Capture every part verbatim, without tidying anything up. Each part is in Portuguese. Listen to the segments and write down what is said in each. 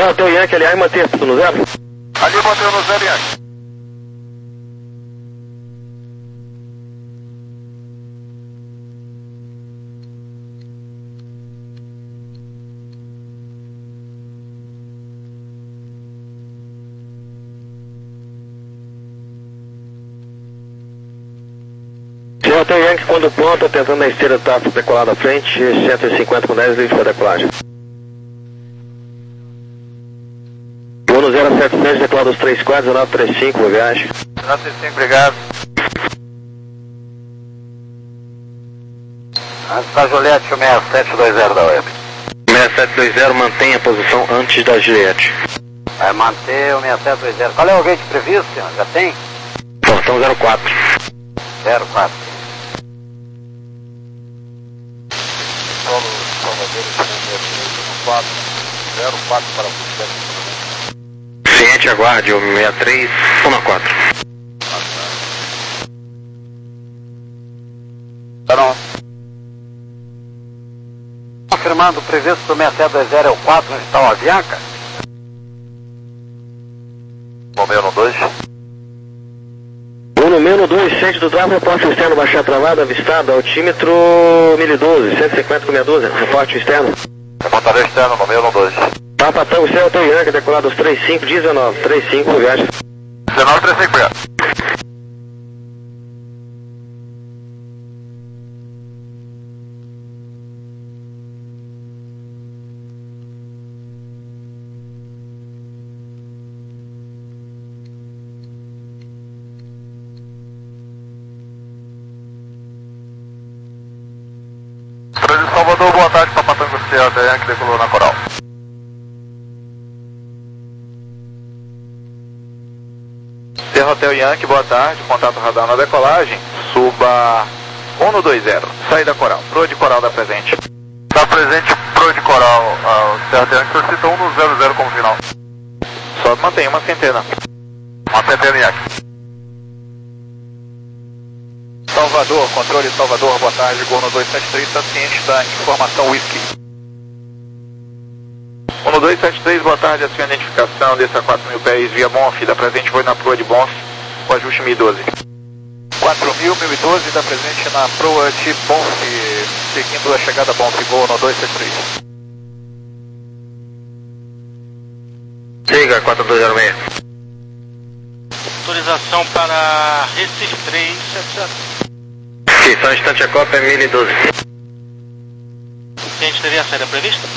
Zé Hotel Yankee, aliás, manter tudo no zero? Ali manteve no zero, Yankee. Zé Hotel Yankee, quando pronto, tentando na esteira do tráfego decolado à frente, cento e cinquenta com dez livres para decolagem. Uno zero sete sete, decolado dos três quatro, dezenove trinta e cinco, boa viagem. dezenove trinta e cinco, obrigado. Antes da Juliette, o seis sete dois zero da web. seis sete dois zero, mantenha a posição antes da Juliette. Vai manter o seis sete dois zero. Qual é o gate previsto, senhor? Já tem? Portão zero quatro. zero quatro. Solo Salvador, quatro, zero quatro para o Ciente, aguarde o sessenta e três quatorze. Pronto. Confirmando, o previsto do seis sete dois zero é o quatro, onde está o Avianca? Número dois. Uno menos dois, sete do tráfego, reporte externo, baixar travada, avistado, altímetro mil e doze, cento e cinquenta com meia dúzia, reporte externo. Reportaria externo, número dois. Papa Tango, Zé Hotel Yankee, decolado dos trinta e cinco, dezenove, trinta e cinco, viagem. dezenove trinta e cinco, obrigado. Brasil Salvador, boa tarde, Papa Tango, Zé Hotel Yankee, decolou na Coral. Zé Hotel Yankee, boa tarde, contato radar na decolagem, suba um dois zero, saída Coral, Pro de Coral da presente. Está presente Pro de Coral, uh, o Zé Hotel Yankee solicita um zero zero como final. Só mantém uma centena. Uma centena Yankee. Salvador, controle Salvador, boa tarde, Gorno dois sete três, está ciente da informação Whisky. um dois sete três, boa tarde, a sua identificação, desça quatro mil pés via Bonf, da presente foi na proa de Bonf, com ajuste mil e doze. quatro mil, mil e doze, da presente na proa de Bonf, seguindo a chegada Bonf, voo no dois sete três. Siga, quatro dois zero seis. Autorização para Recife três sete zero. Sim, só um instante, a Copa é mil e doze. A gente teria a saída prevista?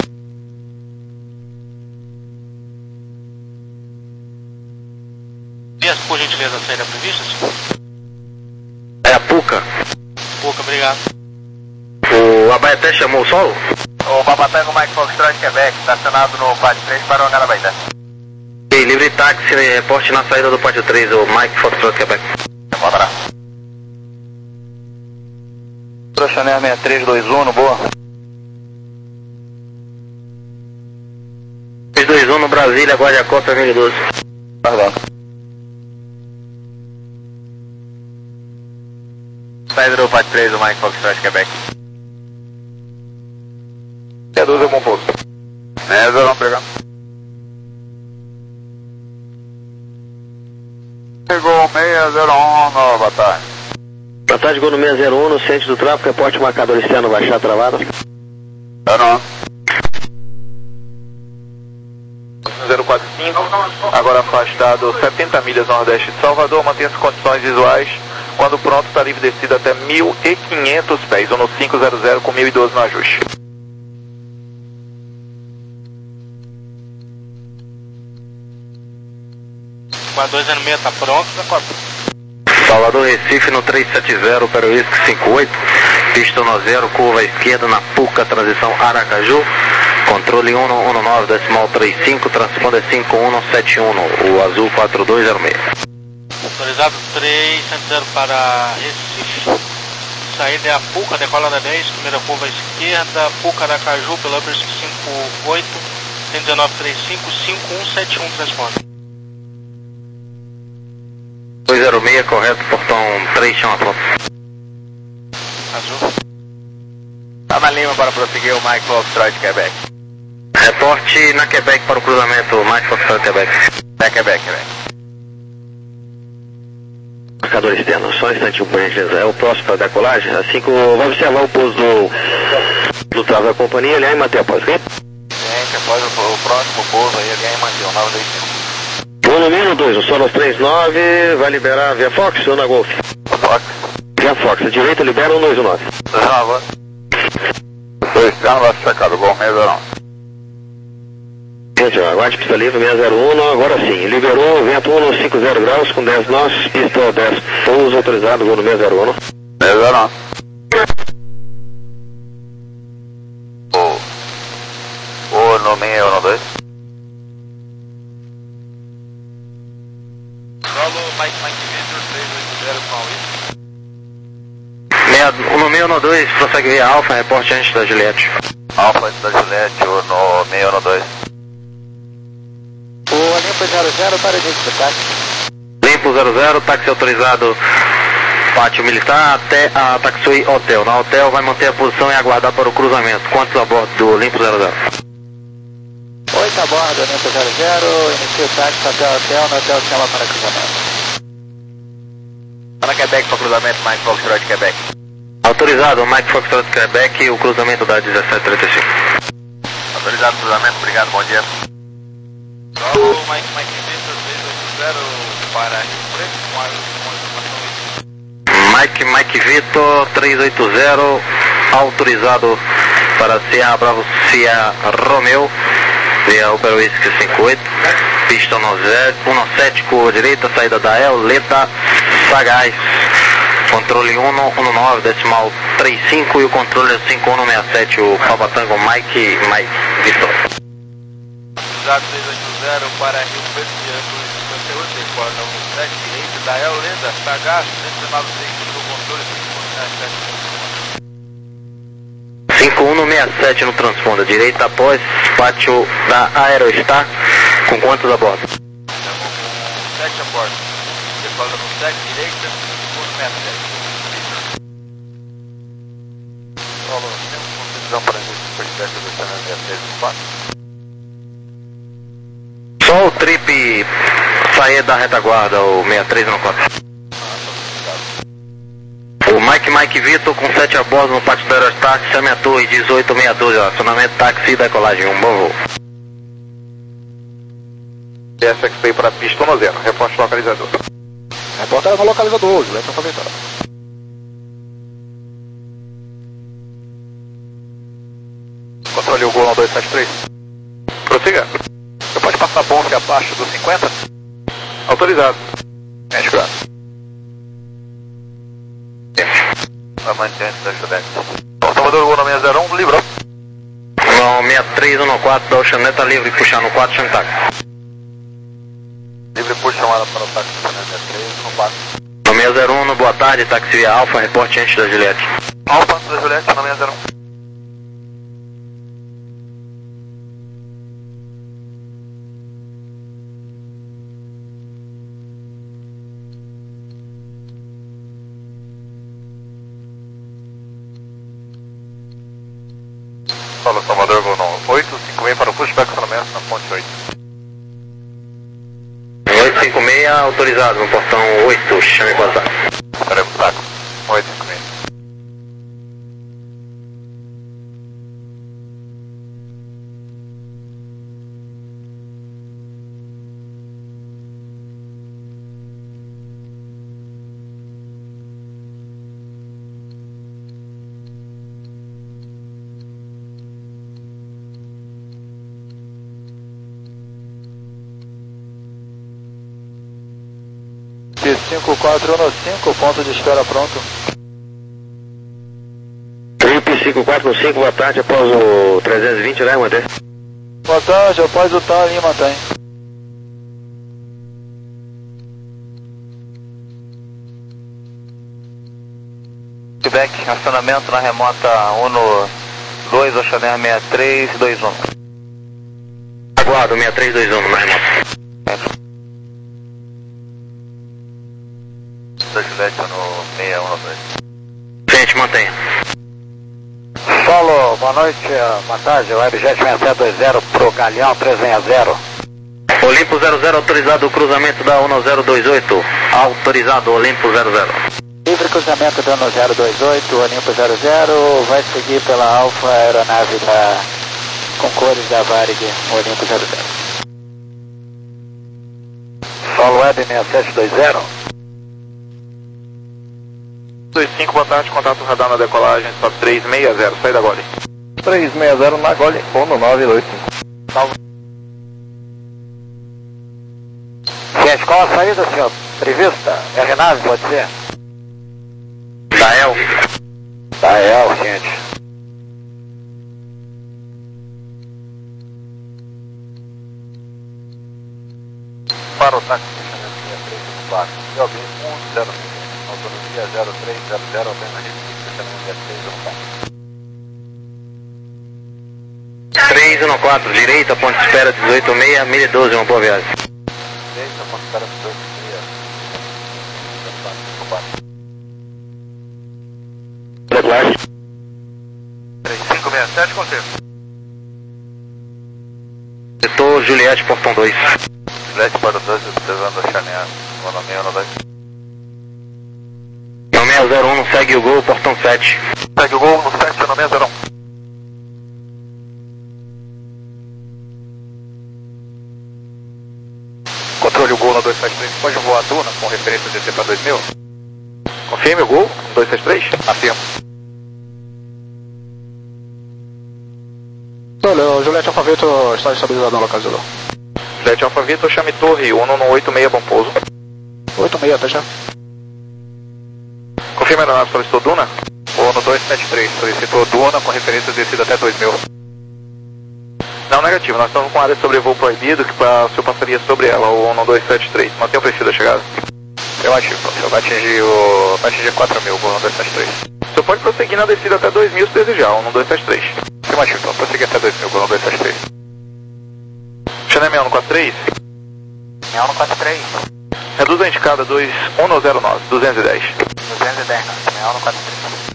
Por gentileza, a saída prevista, senhor? É a Puca. Puca, obrigado. O Abaeté chamou o solo? O Papa Tango, Mike Foxtrot, Quebec, estacionado no quatro três para o Angarabaité. Ok, livre táxi, reporte na saída do pátio três, o Mike Foxtrot, Quebec. Um abraço. Chanel seis três dois um, boa. três dois um no Brasília, aguarde a Copa é mil e doze. Perdão. Saída do Pat três, o Mike Foxtrot, Quebec. É doze é bom pouco. É, zero um, pegando. Chegou seis zero um, boa tarde. Boa tarde, Gol no seis zero um, no centro do tráfego, reporte marcador externo, baixar travada. zero um. zero quatro cinco, agora afastado setenta milhas nordeste de Salvador, mantenha as condições visuais. Quando pronto, está livre descida até mil e quinhentos pés, ou no cinco zero zero com mil e doze no ajuste. quatro dois zero seis está pronto, da Copa. Salvador Recife no três sete zero, para o Whisky cinco oito, pista no zero, curva à esquerda na Puca, transição Aracaju, controle um um nove, decimal trinta e cinco, transponder cinco um sete um, o azul quatro dois zero seis. Autorizado três sete zero para Recife. Saída é a Puca, decola da dez, primeira curva à esquerda, Puca Aracaju, pelo Upper cinco oito, cento e dezenove trinta e cinco, cinco um sete um, transponder. dois zero seis, correto, portão três, chama pronto. Azul. Tá na Lima para prosseguir o Mike Foxtrot, Quebec. Reporte reporte na Quebec para o cruzamento, Mike Foxtrot Quebec. É Quebec, Quebec. Marcador externo, só um instantinho, por gentileza. É o próximo para a decolagem, assim que o, vai observar o pouso do, do travo da companhia, ele é em manter após, ok? Gente, após o, o próximo pouso aí, ele é em manter, o nove dois cinco. Um no menos dois, o Solos três nove, vai liberar via Fox ou na Golf? Fox. Via Fox, a direita libera um dois um nove. Nova. dois carros lá checado, igual seis zero um. Gente, ó, aguarde pista livre seis zero um, agora sim, liberou, vento um no cinco zero graus com dez nós, pista dez, pouso autorizado, voo no seis zero um. seis zero um. O, o no seis um dois. Solo Mike Mike Victor três oito zero com a No seis um dois, prossegue via Alfa, reporte antes da Juliette. Alfa antes da Juliette, o no seis um dois. O Limpo zero zero para início do táxi. Limpo zero zero, táxi autorizado, pátio militar até a Taxui Hotel. Na hotel vai manter a posição e aguardar para o cruzamento. Quantos a bordo do Limpo zero zero? oito a bordo, Limpo zero zero, inicia o táxi até o hotel, no hotel chama para cruzamento. Para Quebec para cruzamento, Mike Foxtrot Quebec. Autorizado, Mike Foxtrot Quebec, o cruzamento da dezessete trinta e cinco. Autorizado o cruzamento, obrigado, bom dia. Solo Mike Mike Victor três oito zero para Rio Preto com a informação. Mike Mike Vitor três oito zero, autorizado para Sierra Bravo Sierra Romeo, via Opera Whisky cinco oito, pista dezessete, curva direita, saída da El, Leta, Sagaz, controle um um nove, decimal trinta e cinco e o controle é cinco um seis sete, o Papa Tango Mike Mike Vitor. Autorizado três oito zero para Rio Preto, diretor cinquenta e oito, decola sete, direita da El, Leta, Sagaz, dezenove trinta e cinco, controle cinco um seis sete no transponder, direita após pátio da Aerostar, com quantos a bordo? Estamos com sete a bordo, decola com sete, direita, cinco um seis sete. Solo, temos precisão para início do podcast do seis três quatro. Só o trip sair da retaguarda, o seis três um quatro. O Mike Mike Vitor com sete a bordo no pátio da Aerostar, chame a torre dezoito seis doze, acionamento táxi e decolagem, um bom voo. S X P para pista um zero, reporte localizador. Reporta no localizador, Juliette alfabetado. Controle o Gol um dois sete três. Prossiga. Você pode passar bonfe abaixo dos cinquenta? Autorizado. Mente claro. Amante antes da Juliette. Salvador Gol no seis zero um, livrou. No seis três um quatro da Oceaneta, livre, puxar no quatro, chame táxi. Livre por chamada para o táxi seis três um quatro. No seis zero um, boa tarde, táxi via Alfa, reporte antes da Juliette. Alfa antes da Juliette, no seis zero um. Solo Salvador Gol no oito cinco seis para o pushback estacionamento na ponte oito. oito cinco seis, autorizado no portão oito, chame passar. Estaremos saco. oito cinco seis. cinco quatro um cinco, ponto de espera pronto. Trip cinco quatro cinco, boa tarde, após o trezentos e vinte, né, manter? Boa tarde, após o tal em mantém. Quebec, acionamento na remota Uno dois, Oceaner seis três dois um. Aguardo, seis três dois um na remota. Da Juliette no seis um dois. Gente, mantenha. Solo, boa noite, boa tarde, Webjet seis sete dois zero pro Galeão três seis zero. Olimpo zero zero, autorizado o cruzamento da um zero dois oito. Autorizado, Olimpo zero zero. Livre cruzamento da um zero dois oito, Olimpo zero zero, vai seguir pela Alfa aeronave da, com cores da Varig, Olimpo zero zero. Solo Web seis sete dois zero. dois cinco, boa tarde, contato radar na decolagem, só três seis zero, sai da Gole. três seis zero na Gole, Ono nove dois cinco. Salve. Gente, qual a saída, senhor? Prevista? R nave, pode ser? Dael. Dael, gente. Para o táxi, fechamento seis três um quatro, C O B um zero cinco, autonomia zero três zero zero, apenas Recife, fechamento seis três um quatro. três um quatro, direita, ponte espera dezoito seis, mil e doze, uma boa viagem. Direita, ponte espera dezoito seis, três cinco seis sete, consigo. Setor Juliette, portão dois. Juliette para dois, observando a Chanel, economia no dois. Nomé zero um, segue o gol, portão sete. Segue o gol no sete, economia zero um. Controle o gol no dois sete três, pode voar a Duna com referência D C para dois mil? Confirme o gol no dois sete três? Afirmo. Olha, Juliette Alfa Vitor está estabilizado no localizador. Juliette Alfa Vitor, chame torre, Uno no oito seis, bom pouso. oito seis, até já. Confirma a aeronave, solicitou Duna? Uno dois sete três, solicitou Duna com referência descida até dois mil. Não, negativo, nós estamos com área de sobrevoo proibido, que o senhor passaria sobre ela, o Uno dois sete três. Mantenha o preciso da chegada. Afirmativo, o senhor vai atingir, o... vai atingir quatro mil, o Uno dois sete três. O senhor pode prosseguir na descida até dois mil se desejar, o Uno dois sete três. Afirmativo, então, prosseguir até dois mil, o Uno dois sete três. Chanel seis um quatro três. seis um quatro três. Reduz a indicada dois um zero nove, duzentos e dez. duzentos e dez, seis um quatro três.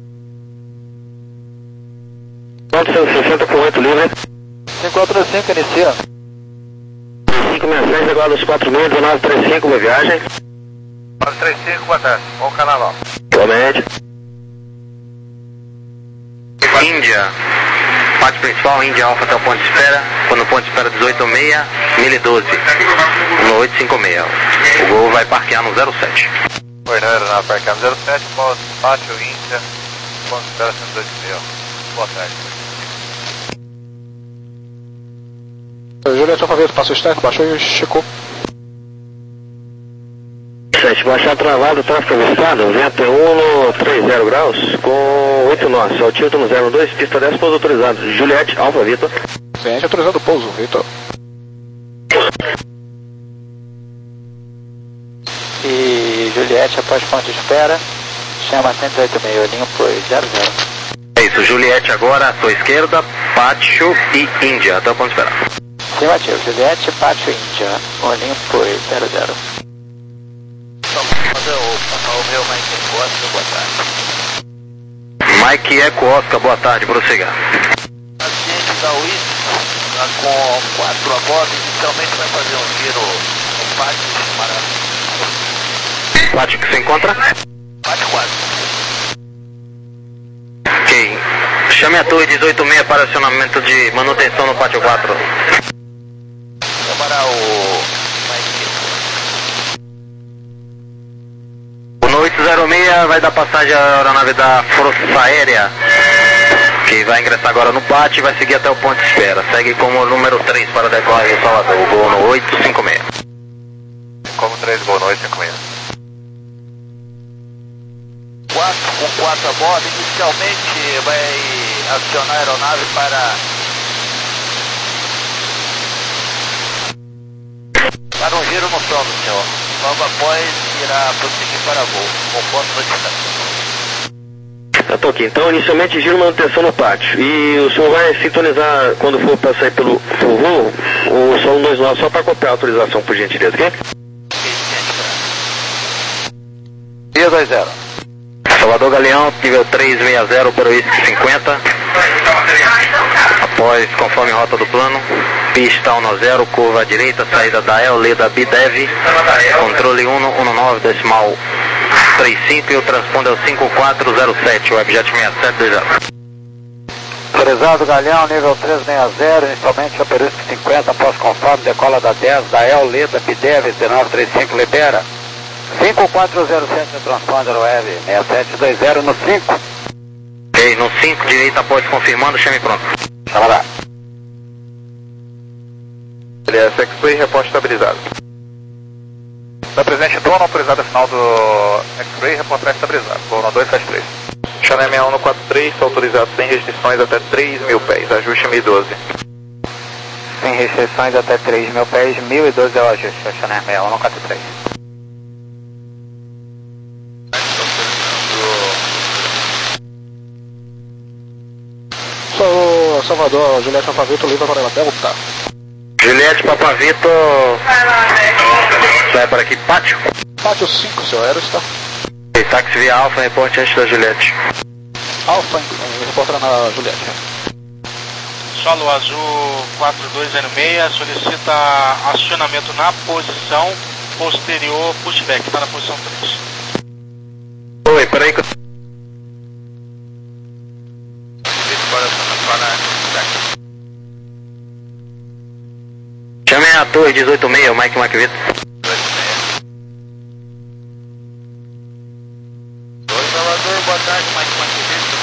novecentos e sessenta com oito livre. cinco quatro cinco, inicia. cinco seis seis, igual aos quatro mil, nove três cinco, boa viagem. nove três cinco, boa tarde, bom canal lá. Igualmente. Índia. Parte principal, Índia Alfa até o ponto de espera. Quando o ponto de espera dezoito seis, mil e doze. No oito cinco seis. O gol vai parquear no zero sete. Oi, não era na parquear no zero sete, pátio Índia, ponto de espera cento e dois mil. Boa tarde. Juliette Alfa Vitor, passou o stack, baixou e checou. sete, baixar travado, tráfego avistado, vento um no trinta graus, com oito nós, altímetro zero dois, pista dez, pouso autorizado. Juliette Alfa Vitor. Ciente, autorizado o pouso, Vitor. E Juliette, após ponto de espera, chama cento e oito seis, limpo zero zero. É isso, Juliette agora, à sua esquerda, Pátio e Índia, até o ponto de espera. Afirmativo, Juliette, Pátio Índia, Olimpo zero zero. Fazer o, o meu Mike Eco Oscar, boa tarde. Mike Eco Oscar, boa tarde, prossiga. Paciente da U I S, tá com quatro a bordo, inicialmente vai fazer um giro no pátio para... Pátio que se encontra? Pátio quatro. Ok. Chame a torre dezoito seis para acionamento de manutenção no pátio quatro. Para o Mike O no oito zero seis vai dar passagem à aeronave da Força Aérea, que vai ingressar agora no pátio e vai seguir até o ponto de espera. Segue como número três para decolar em Salvador, o gol no oito cinco seis. Como três, gol no oito cinco seis. quatro com quatro a bordo, inicialmente vai acionar a aeronave para... Para um giro no solo, senhor. Logo após irá prosseguir para voo. Conforme notificação. Eu tô aqui. Então, inicialmente giro manutenção no pátio. E o senhor vai sintonizar quando for para sair pelo, pelo voo, o solo dois nove só para copiar a autorização, por gentileza, ok? Dia dois zero. Salvador Galeão, nível três seis zero para o Whisky cinquenta. Após, conforme rota do plano, pista um zero, curva à direita, saída da El, Leda Bidev, controle um um nove, decimal trinta e cinco e o transponder é o cinco quatro zero sete, Webjet seis sete dois zero. Autorizado Galeão, nível três seis zero, inicialmente Operisco cinquenta, após conforme, decola da dez, da El, Leda Bidev, dezenove trinta e cinco, libera. cinco quatro zero sete, transponder web seis sete dois zero no cinco. Ok, no cinco, direita após confirmando, chame pronto. Chama lá. L S X-Ray, reporte estabilizado. Da presente dono, autorizada final do X-Ray, reportar estabilizado. Voo dois sete três. Channel seis um quatro três, autorizado sem restrições até três mil pés, ajuste mil e doze. Sem restrições até três mil pés, mil e doze é o ajuste, Channel seis um quatro três. Sou Salvador, Juliette Papavito, livre para ela Delta. Juliette Papavito, sai para aqui, pátio. Pátio cinco, seu Aero está. E táxi via Alfa, reporte antes da Juliette. Alfa, reportando na Juliette. Solo Azul quatro dois zero seis, solicita acionamento na posição posterior pushback, está na posição três. Oi, peraí que eu... Chame a torre dezoito seis, o Mike McVitt. Oi, Salvador, boa tarde, Mike McVitt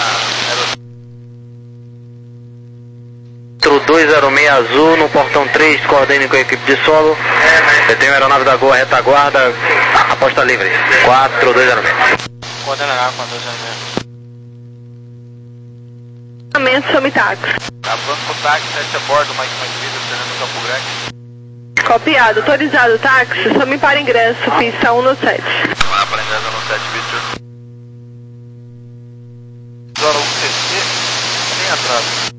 na... dois zero seis azul no portão três, coordene com a equipe de solo. Você tem a aeronave da Gol, retaguarda, aposta livre. quatro dois zero seis. Coordenará com a dois zero seis. Somitax. Tá pronto pro táxi, sete a bordo, Mike McVitt, no Campo Grande. Copiado, autorizado, táxi, some para ingresso, pista um no sete. Vamos lá para ingresso no sete, vídeo. Zona um C C, sem atraso.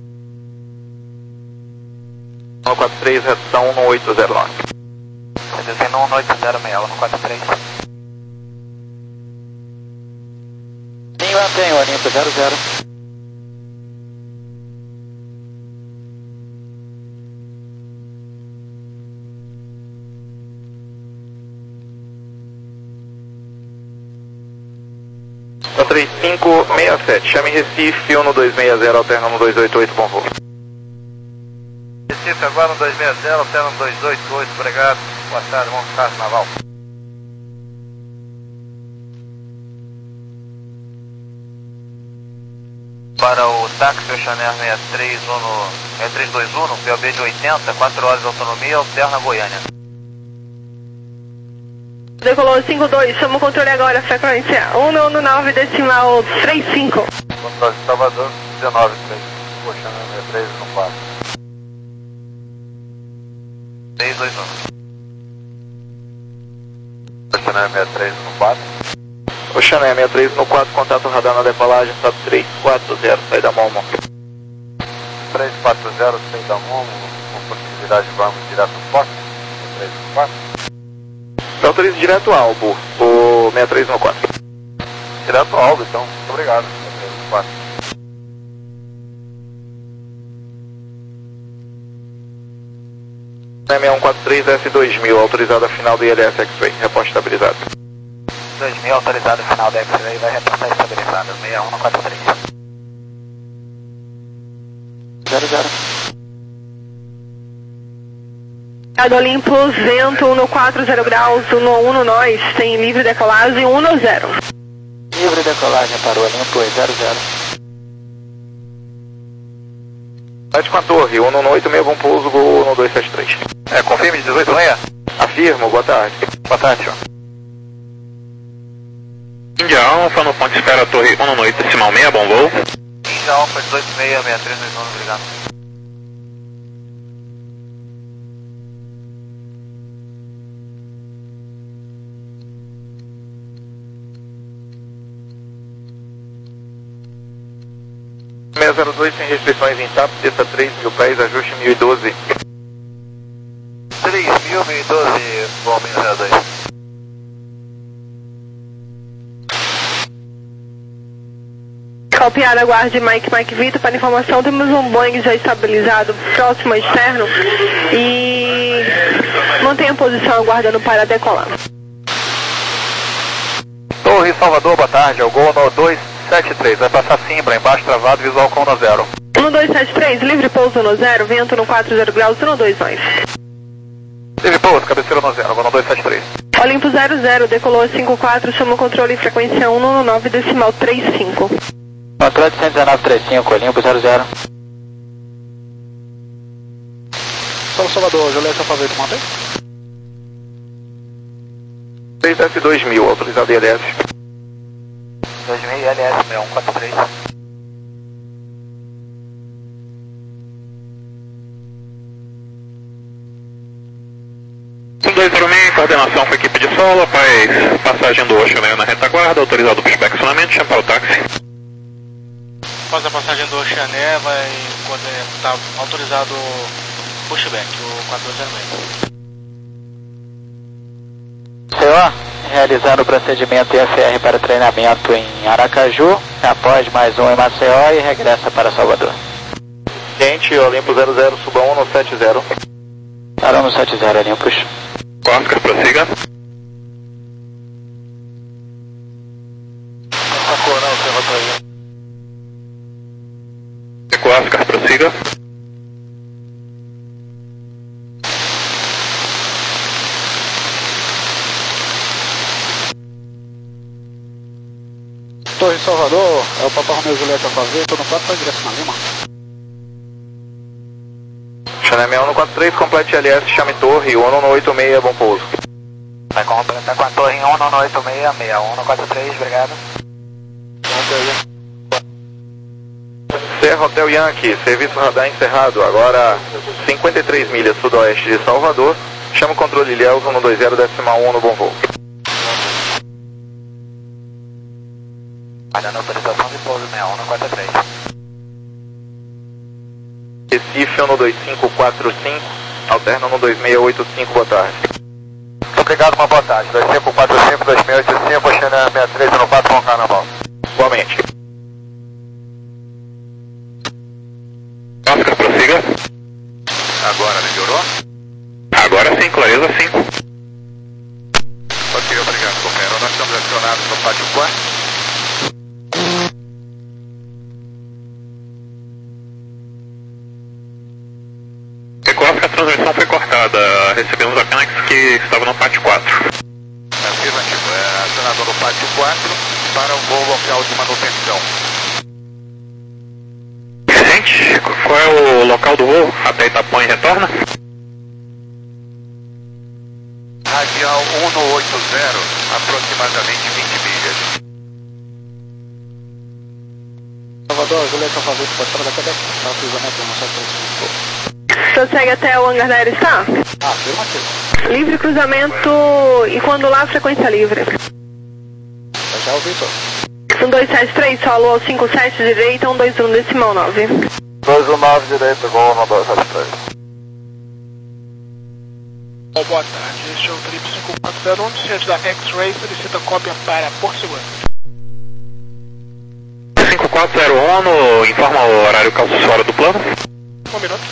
um quatro três, redução um oito zero nove. Reduzindo um oito zero seis, um quatro três. Ninho mantém, Olimpo zero zero. três cinco seis sete, chame Recife, um dois seis zero, alterna um dois oito oito, bom voo. Recife agora um dois seis zero, alterna um dois oito oito, obrigado. Boa tarde, bom descanso naval. Para o táxi, o Chanel seis três um, seis três dois um, P O B de oitenta, quatro horas de autonomia, alterna Goiânia. Decolou cinco dois, chama o controle agora, frequência um nove decimal trinta e cinco. Controle de Salvador, dezenove três, Poxa, seis três um quatro. seis dois um. Poxa, seis três um quatro. O Chanel seis três um quatro, contato radar na decolagem, está três quatro zero, saída Momo. três quatro zero, saída Momo, com possibilidade de vamos direto no Fox, três um quatro. Autorize direto Albo, o seis três um quatro. Direto Albo, então, muito obrigado. seis três um quatro. seis um quatro três S dois mil, autorizada final do I L S X-Ray, reporte estabilizado. dois mil, autorizado final da X-Ray, vai reportar estabilizado, seis um quatro três. zero zero. Ado Olimpo, vento um quatro zero graus, um um no nós, tem livre decolagem um zero. Livre decolagem para o Olimpo, zero zero. Sete com a torre, um oito seis, bom pouso, Gol um dois sete três. É, confirme dezoito seis. Afirmo, boa tarde. Boa tarde, senhor. Índia Alfa no ponto de espera torre um oito decimal seis, bom voo. Índia Alfa dezoito seis, seis três dois um, obrigado. seis zero dois, sem restrições em TAP, desça três mil pés, ajuste mil e doze. três mil, mil e doze, bom, seis zero dois. Alpiada, aguarde Mike, Mike Vitor. Para informação, temos um Boeing já estabilizado próximo ao externo e mantenha a posição aguardando para decolar. Torre Salvador, boa tarde, é o Gol no dois sete três, vai passar Simbra, embaixo travado, visual com no zero. um dois sete três, livre pouso no zero, vento no quatro zero graus, um dois nove. Livre pouso, cabeceira no zero, Gol no dois sete três. Olimpo zero zero, decolou cinco quatro, chama o controle frequência um um nove decimal três cinco. Controle cento e dezenove trinta e cinco, Olimpo zero zero. Solo Salvador, Juliette Alfaveto, mantém? três F dois mil, autorizado I L S. dois mil I L S seis um quatro três. um dois zero seis, coordenação com a equipe de solo, faz passagem do Oceaneia na retaguarda, autorizado para o inspecionamento, chama para o táxi. Após a passagem do Oceaneia, vai estar autorizado o pushback, o quatro dois zero seis. Senhor, realizando o procedimento I F R para treinamento em Aracaju, após mais um em Maceió e regressa para Salvador. Quente, Olimpo zero zero, suba um no sete zero. Para no sete zero, Olimpos. Oscar, prossiga. Eco Oscar, prossiga. Torre Salvador, é o Papa Romeu Juliette Alfaveto, no quatro para direção na Lima. Chanel um no quatro três, complete L S, chame torre, um no oito seis, bom pouso. Vai completar com a torre em um no oito seis, seis um no quatro três, obrigado. Serra Hotel Yankee, serviço radar encerrado, agora cinquenta e três milhas sudoeste de Salvador, chama o controle Ilhéus um dois zero decimal um no bom voo. Aguardando autorização de pouso seis um no quatro três. Recife um dois cinco quatro cinco, alterna um dois seis oito cinco, boa tarde. Muito obrigado, uma boa tarde. dois cinco quatro cinco, dois seis oito cinco, Xané sessenta e três no quatro, bom carnaval. Igualmente. Oscar, prossiga. Agora melhorou? Agora sim, clareza cinco. Ok, obrigado, companheiro. Nós estamos acionados no pátio quatro. Oscar, a transmissão foi cortada. Recebemos apenas que estava no pátio quatro. Afirmativo. É acionador no pátio quatro para o voo local de manutenção. Gente, qual é o local do voo? Até Itapuã e retorna? Radial um no oito zero, aproximadamente vinte milhas. Salvador, Juliette Alfaveto, pode falar da cadete, está cruzamento no sete três. Prossegue até o hangar da Aerostar? Ah, afirmativo. Livre cruzamento e quando lá, frequência livre. Já ouvi, Vitor. um dois sete três, solo ao cinco sete direita, um dois um decimal nove. dois um nove direita, gol no dois sete três. Oh, boa tarde, este é o Trip cinco quatro zero um, descende da X-Ray, solicita cópia para Porto Seguro. cinco quatro zero um, informa o horário calço fora do plano. Um minuto.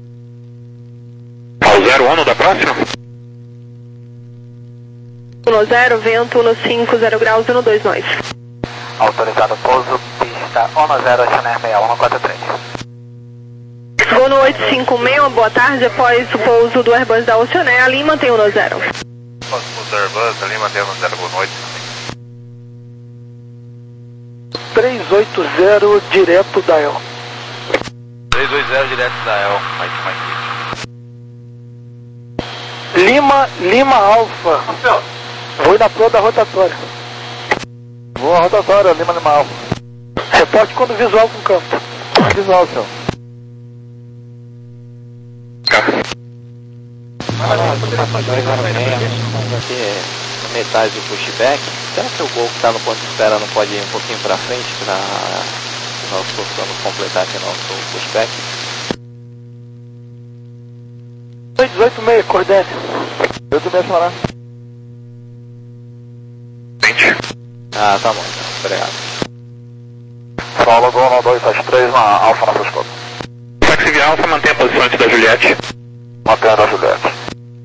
Ao zero um da próxima? um no zero, vento no cinco zero graus, um dois nove. Autorizado pouso, pista um no zero, Xané seis um no quatro três. Gol no oito cinco seis, boa tarde, após o pouso do Airbus da Oceaneia, ali mantém o no zero. Próximo do Airbus, ali mantém no zero, boa noite. três oito zero, direto da El. três dois zero, direto da El, Mike, Mike. Lima, Lima Alfa. Vou na proa da rotatória. Boa rotatória, Lima Lima Alfa. Reporte quando visual com campo. Visual, senhor. Estamos aqui na metade do pushback. Será que o gol que está no ponto de espera não pode ir um pouquinho para frente para nós possamos completar aqui nosso pushback? dezoito seis, coordene. dezoito seis, senhora. Ah, tá bom, então. Obrigado. Solo um dois sete três na Alfa na Fresco. Táxi via Alfa, mantém a posição antes da Juliette. Mantendo a Juliette.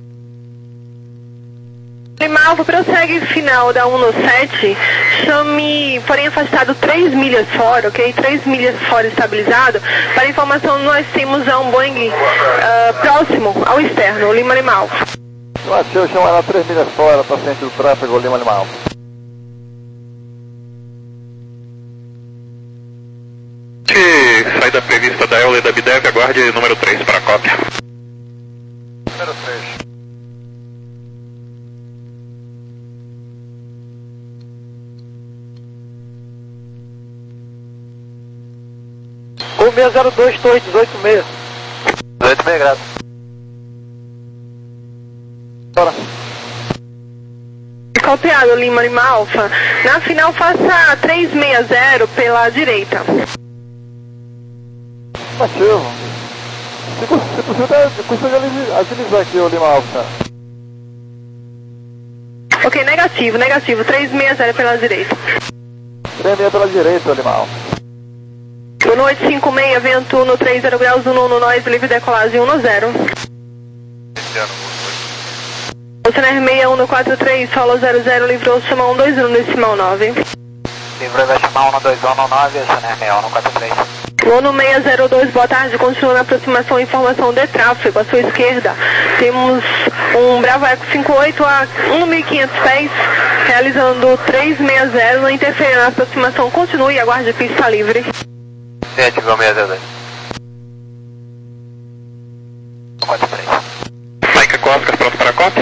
Lima Alfa, prossegue final da um no sete, chame, porém afastado três milhas fora, ok? três milhas fora estabilizado. Para informação, nós temos um Boeing uh, próximo ao externo, Lima Lima Alfa. Eu achei, eu chamo ela três milhas fora para frente do tráfego, Lima Lima Alfa. Saída prevista da Eule da Bidev, aguarde número três para a cópia. Número três. um seis zero dois, torre dezoito seis. dezoito seis graus. Bora. Copiado, Lima Lima Alfa. Na final, faça três seis zero pela direita. Ativo. Se possível, consegue agilizar aqui o Lima Alfa. Ok, negativo, negativo. três seis zero pela direita. três seis pela direita, Lima Alfa. Boa noite, cinco seis, vento no trinta graus, um no nós, livre decolagem um no zero. Oceaner seis um no quatro três, solo zero zero, livrou, chama um dois um, decimal nove. Livrou, decimal um dois um no nove, Oceaner seis um no quatro três. Ono seis zero dois, boa tarde, continua na aproximação, informação de tráfego, à sua esquerda. Temos um Bravo Eco cinquenta e oito a mil e quinhentos pés, realizando três seis zero, não interfere na aproximação, continue e aguarde pista livre. sete, igual seis zero dois. quatro três. Mike Coscas, pronto para a cópia?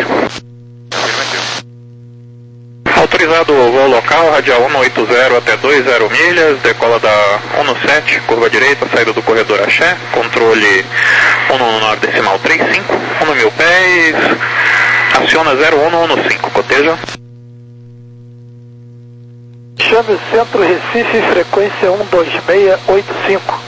Autorizado o voo local, radial um oito zero até dois zero milhas, decola da um no sete, curva direita, saída do corredor Axé, controle um no nove decimal trinta e cinco, um mil pés, aciona zero um no um no cinco, coteja. Chame o centro Recife, frequência um dois seis oito cinco.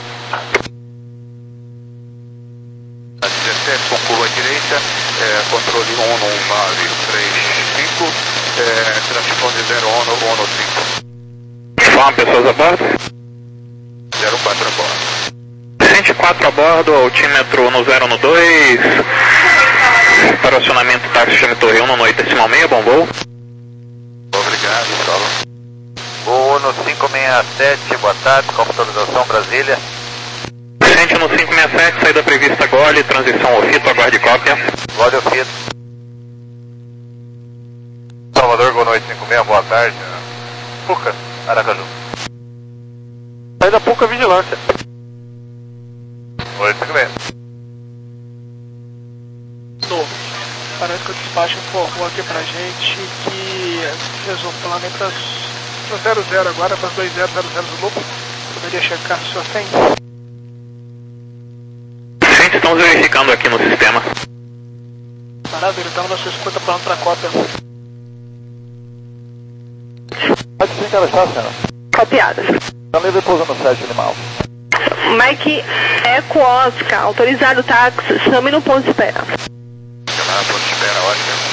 dezessete com curva direita, é, controle um no nove três cinco, é, transponder zero um no um no cinco. Fala, pessoas a bordo? zero quatro a bordo. cento e quatro a bordo, altímetro no zero no dois, para acionamento táxi chame Torre um no oito decimal seis, bom voo. Obrigado, solo. Voo no cinco seis sete, boa tarde, com autorização Brasília. Cente no cinco seis sete, saída prevista Gole, transição ao Fito, aguarde cópia. Gole ao Fito. Salvador, boa noite, cinco seis, boa tarde. Puca, Aracaju. Saída Puca, vigilância. Oi, cinco seis. Novo. Parece que o despacho informou aqui pra gente que fez um plano para o zero zero agora, para os dois zero zero zero do loop. Poderia checar se o senhor tem? Gente, estamos verificando aqui no sistema. Maravilha, então na sua escuta, plano para cópia. Pode sim, cara, está, senhora. Copiado. Também depois no sete, animal. Mike Eco Oscar, autorizado táxi, chame no ponto de espera. Chamar ponto de espera, ótimo.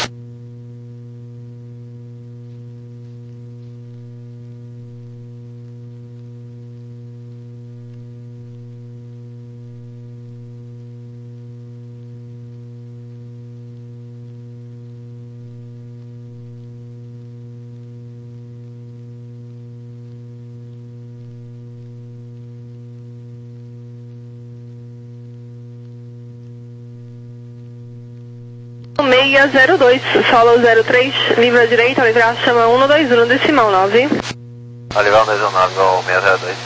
seis zero dois, solo zero três, livre à direita, livrar chama um dois um, decimal nove. Olival dois um nove, ou seis zero dois.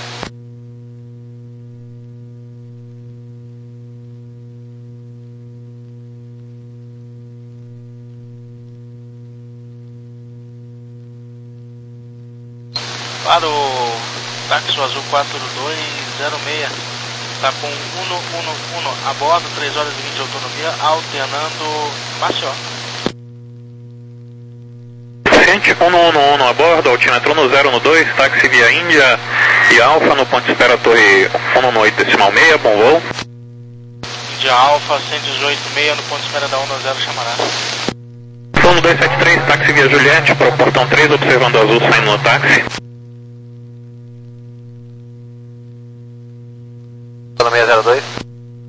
Para o táxi azul quatro dois zero seis, está com um um um a bordo, três horas e vinte de autonomia, alternando Maceió. Gente, um um um a bordo, altímetro no zero no dois, táxi via Índia e Alfa no ponto de espera Torre um no oito decimal seis, bom voo. Índia Alfa cento e dezoito seis no ponto de espera da um no zero, chamará. um dois sete três, táxi via Juliette, para o portão três, observando azul saindo no táxi. seis zero dois.